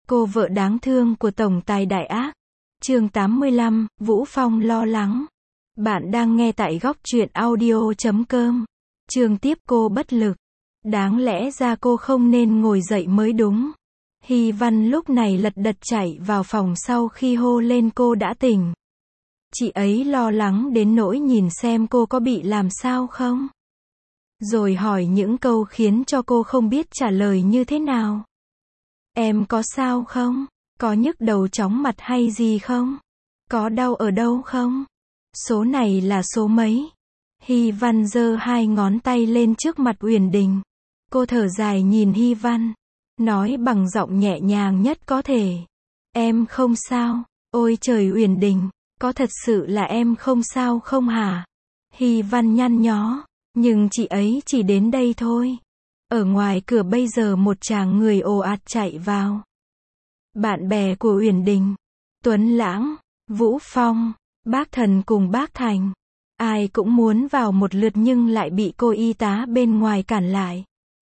Cô vợ đáng thương của tổng tài đại ác. Chương 85, Vũ Phong lo lắng. Bạn đang nghe tại góc truyện audio.com. Chương tiếp cô bất lực. Đáng lẽ ra cô không nên ngồi dậy mới đúng. Hy Văn lúc này lật đật chạy vào phòng sau khi hô lên cô đã tỉnh. Chị ấy lo lắng đến nỗi nhìn xem cô có bị làm sao không. Rồi hỏi những câu khiến cho cô không biết trả lời như thế nào. Em có sao không? Có nhức đầu chóng mặt hay gì không? Có đau ở đâu không? Số này là số mấy? Hy Văn giơ hai ngón tay lên trước mặt Uyển Đình. Cô thở dài nhìn Hy Văn, nói bằng giọng nhẹ nhàng nhất có thể. Em không sao. Ôi trời Uyển Đình, có thật sự là em không sao không hả? Hy Văn nhăn nhó, nhưng chị ấy chỉ đến đây thôi. Ở ngoài cửa bây giờ một chàng người ồ ạt chạy vào. Bạn bè của Uyển Đình, Tuấn Lãng, Vũ Phong, Bác Thần cùng Bác Thành. Ai cũng muốn vào một lượt nhưng lại bị cô y tá bên ngoài cản lại.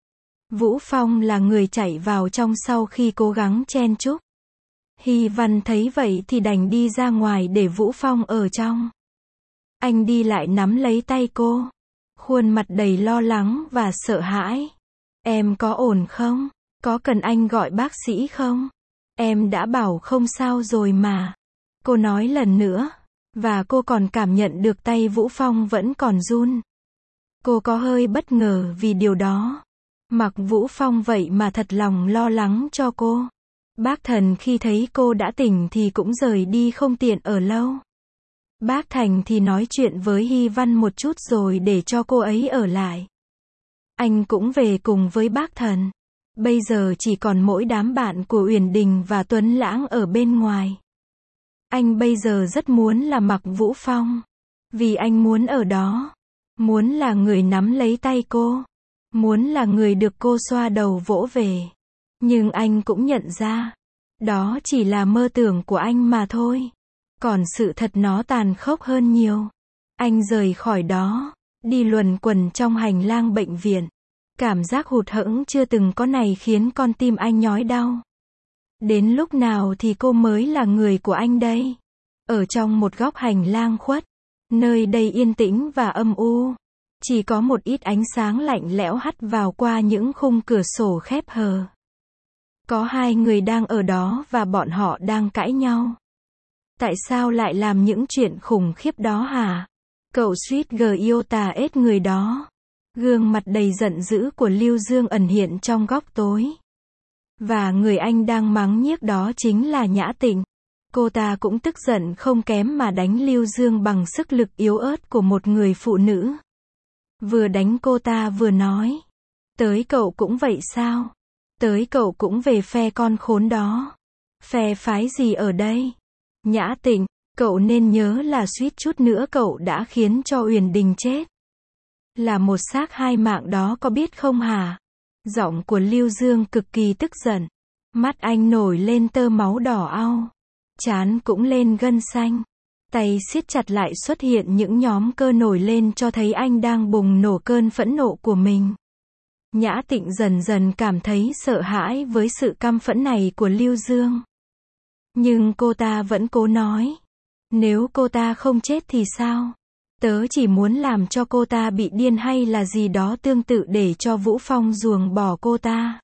Vũ Phong là người chạy vào trong sau khi cố gắng chen chúc. Hy Văn thấy vậy thì đành đi ra ngoài để Vũ Phong ở trong. Anh đi lại nắm lấy tay cô, khuôn mặt đầy lo lắng và sợ hãi. Em có ổn không? Có cần anh gọi bác sĩ không? Em đã bảo không sao rồi mà. Cô nói lần nữa, và cô còn cảm nhận được tay Vũ Phong vẫn còn run. Cô có hơi bất ngờ vì điều đó. Mặc Vũ Phong vậy mà thật lòng lo lắng cho cô. Bác Thần khi thấy cô đã tỉnh thì cũng rời đi không tiện ở lâu. Bác Thành thì nói chuyện với Hy Văn một chút rồi để cho cô ấy ở lại. Anh cũng về cùng với bác Thần. Bây giờ chỉ còn mỗi đám bạn của Uyển Đình và Tuấn Lãng ở bên ngoài. Anh bây giờ rất muốn là Mặc Vũ Phong. Vì anh muốn ở đó. Muốn là người nắm lấy tay cô. Muốn là người được cô xoa đầu vỗ về. Nhưng anh cũng nhận ra, đó chỉ là mơ tưởng của anh mà thôi. Còn sự thật nó tàn khốc hơn nhiều. Anh rời khỏi đó, đi luẩn quẩn trong hành lang bệnh viện. Cảm giác hụt hẫng chưa từng có này khiến con tim anh nhói đau. Đến lúc nào thì cô mới là người của anh đây? Ở trong một góc hành lang khuất, nơi đây yên tĩnh và âm u. Chỉ có một ít ánh sáng lạnh lẽo hắt vào qua những khung cửa sổ khép hờ. Có hai người đang ở đó và bọn họ đang cãi nhau. Tại sao lại làm những chuyện khủng khiếp đó hả? Cậu suýt yêu tà ết người đó. Gương mặt đầy giận dữ của Lưu Dương ẩn hiện trong góc tối. Và người anh đang mắng nhiếc đó chính là Nhã Tịnh. Cô ta cũng tức giận không kém mà đánh Lưu Dương bằng sức lực yếu ớt của một người phụ nữ. Vừa đánh cô ta vừa nói. Tới cậu cũng vậy sao? Tới cậu cũng về phe con khốn đó. Phe phái gì ở đây? Nhã Tịnh, cậu nên nhớ là suýt chút nữa cậu đã khiến cho Uyển Đình chết. Là một xác hai mạng đó có biết không hả? Giọng của Lưu Dương cực kỳ tức giận. Mắt anh nổi lên tơ máu đỏ au. Trán cũng lên gân xanh. Tay siết chặt lại xuất hiện những nhóm cơ nổi lên cho thấy anh đang bùng nổ cơn phẫn nộ của mình. Nhã Tịnh dần dần cảm thấy sợ hãi với sự căm phẫn này của Lưu Dương. Nhưng cô ta vẫn cố nói. Nếu cô ta không chết thì sao? Tớ chỉ muốn làm cho cô ta bị điên hay là gì đó tương tự để cho Vũ Phong ruồng bỏ cô ta.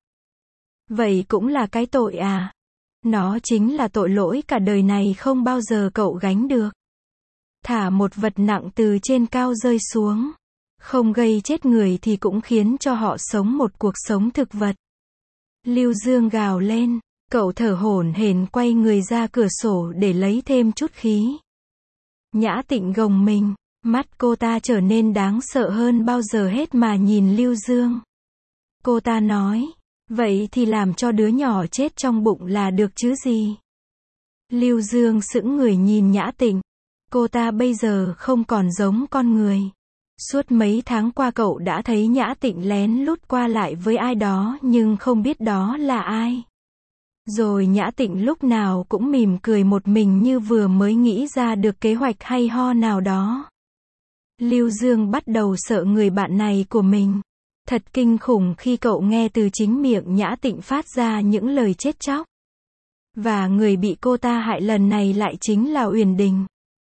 Vậy cũng là cái tội à? Nó chính là tội lỗi cả đời này không bao giờ cậu gánh được. Thả một vật nặng từ trên cao rơi xuống. Không gây chết người thì cũng khiến cho họ sống một cuộc sống thực vật. Lưu Dương gào lên. Cậu thở hổn hển quay người ra cửa sổ để lấy thêm chút khí. Nhã Tịnh gồng mình. Mắt cô ta trở nên đáng sợ hơn bao giờ hết mà nhìn Lưu Dương. Cô ta nói. Vậy thì làm cho đứa nhỏ chết trong bụng là được chứ gì? Lưu Dương sững người nhìn Nhã Tịnh. Cô ta bây giờ không còn giống con người. Suốt mấy tháng qua cậu đã thấy Nhã Tịnh lén lút qua lại với ai đó nhưng không biết đó là ai. Rồi Nhã Tịnh lúc nào cũng mỉm cười một mình như vừa mới nghĩ ra được kế hoạch hay ho nào đó. Lưu Dương bắt đầu sợ người bạn này của mình. Thật kinh khủng khi cậu nghe từ chính miệng Nhã Tịnh phát ra những lời chết chóc. Và người bị cô ta hại lần này lại chính là Uyển Đình.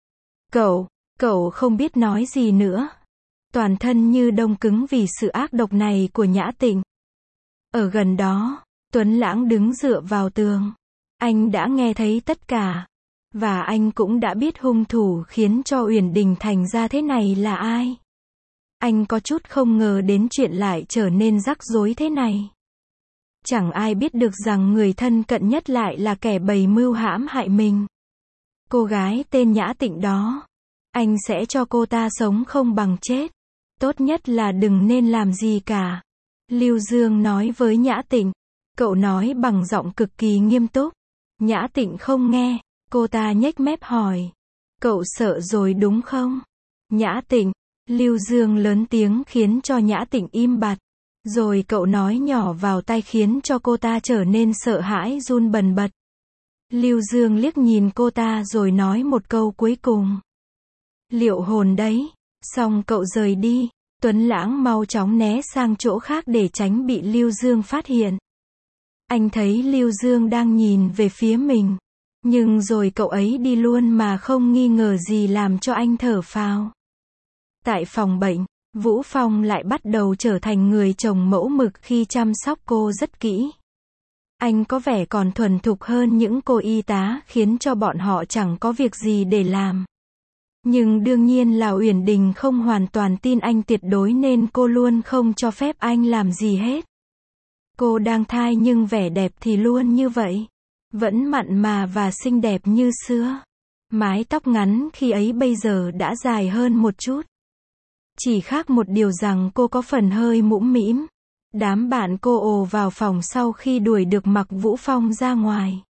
Cậu không biết nói gì nữa. Toàn thân như đông cứng vì sự ác độc này của Nhã Tịnh. Ở gần đó, Tuấn Lãng đứng dựa vào tường. Anh đã nghe thấy tất cả. Và anh cũng đã biết hung thủ khiến cho Uyển Đình thành ra thế này là ai. Anh có chút không ngờ đến chuyện lại trở nên rắc rối thế này. Chẳng ai biết được rằng người thân cận nhất lại là kẻ bày mưu hãm hại mình. Cô gái tên Nhã Tịnh đó. Anh sẽ cho cô ta sống không bằng chết. Tốt nhất là đừng nên làm gì cả. Lưu Dương nói với Nhã Tịnh. Cậu nói bằng giọng cực kỳ nghiêm túc. Nhã Tịnh không nghe. Cô ta nhếch mép hỏi. Cậu sợ rồi đúng không? Nhã Tịnh. Lưu Dương lớn tiếng khiến cho Nhã Tịnh im bặt. Rồi cậu nói nhỏ vào tai khiến cho cô ta trở nên sợ hãi run bần bật. Lưu Dương liếc nhìn cô ta rồi nói một câu cuối cùng. Liệu hồn đấy. Xong cậu rời đi. Tuấn Lãng mau chóng né sang chỗ khác để tránh bị Lưu Dương phát hiện. Anh thấy Lưu Dương đang nhìn về phía mình. Nhưng rồi cậu ấy đi luôn mà không nghi ngờ gì làm cho anh thở phào. Tại phòng bệnh, Vũ Phong lại bắt đầu trở thành người chồng mẫu mực khi chăm sóc cô rất kỹ. Anh có vẻ còn thuần thục hơn những cô y tá khiến cho bọn họ chẳng có việc gì để làm. Nhưng đương nhiên là Uyển Đình không hoàn toàn tin anh tuyệt đối nên cô luôn không cho phép anh làm gì hết. Cô đang thai nhưng vẻ đẹp thì luôn như vậy. Vẫn mặn mà và xinh đẹp như xưa. Mái tóc ngắn khi ấy bây giờ đã dài hơn một chút. Chỉ khác một điều rằng cô có phần hơi mũm mĩm. Đám bạn cô ồ vào phòng sau khi đuổi được Mặc Vũ Phong ra ngoài.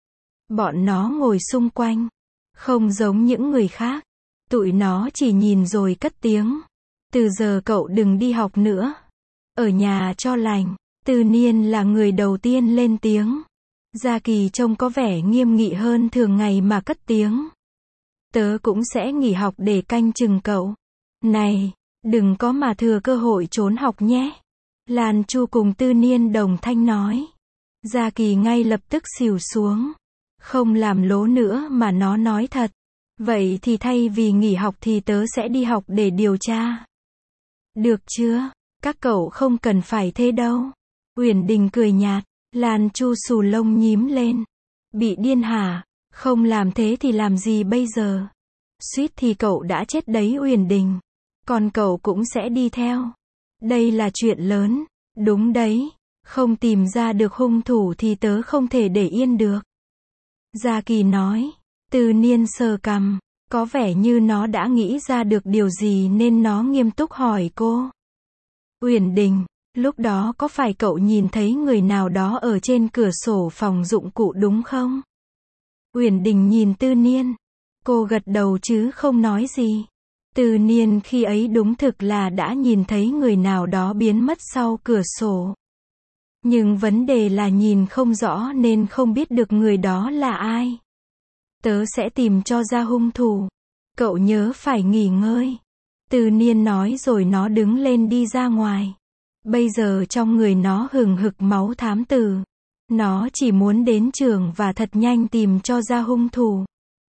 Bọn nó ngồi xung quanh. Không giống những người khác. Tụi nó chỉ nhìn rồi cất tiếng. Từ giờ cậu đừng đi học nữa. Ở nhà cho lành. Tư Niên là người đầu tiên lên tiếng. Gia Kỳ trông có vẻ nghiêm nghị hơn thường ngày mà cất tiếng. Tớ cũng sẽ nghỉ học để canh chừng cậu. Này, đừng có mà thừa cơ hội trốn học nhé. Lan Chu cùng Tư Niên đồng thanh nói. Gia Kỳ ngay lập tức xỉu xuống. Không làm lố nữa mà nó nói thật. Vậy thì thay vì nghỉ học thì tớ sẽ đi học để điều tra. Được chưa? Các cậu không cần phải thế đâu. Uyển Đình cười nhạt. Lan Chu xù lông nhím lên. Bị điên hả? Không làm thế thì làm gì bây giờ? Suýt thì cậu đã chết đấy Uyển Đình. Còn cậu cũng sẽ đi theo. Đây là chuyện lớn. Đúng đấy. Không tìm ra được hung thủ thì tớ không thể để yên được. Gia Kỳ nói. Tư Niên sờ cằm. Có vẻ như nó đã nghĩ ra được điều gì nên nó nghiêm túc hỏi cô. Uyển Đình. Lúc đó có phải cậu nhìn thấy người nào đó ở trên cửa sổ phòng dụng cụ đúng không? Uyển Đình nhìn Tư Niên. Cô gật đầu chứ không nói gì. Tư Niên khi ấy đúng thực là đã nhìn thấy người nào đó biến mất sau cửa sổ. Nhưng vấn đề là nhìn không rõ nên không biết được người đó là ai. Tớ sẽ tìm cho ra hung thủ. Cậu nhớ phải nghỉ ngơi. Tư Niên nói rồi nó đứng lên đi ra ngoài. Bây giờ trong người nó hừng hực máu thám tử. Nó chỉ muốn đến trường và thật nhanh tìm cho ra hung thủ.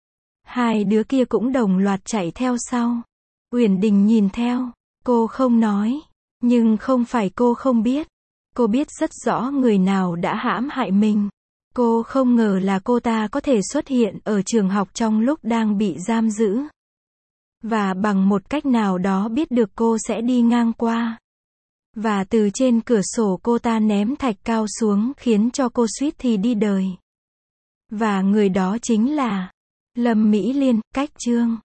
Hai đứa kia cũng đồng loạt chạy theo sau. Uyển Đình nhìn theo. Cô không nói. Nhưng không phải cô không biết. Cô biết rất rõ người nào đã hãm hại mình. Cô không ngờ là cô ta có thể xuất hiện ở trường học trong lúc đang bị giam giữ. Và bằng một cách nào đó biết được cô sẽ đi ngang qua. Và từ trên cửa sổ cô ta ném thạch cao xuống khiến cho cô suýt thì đi đời. Và người đó chính là Lâm Mỹ Liên, cách chương.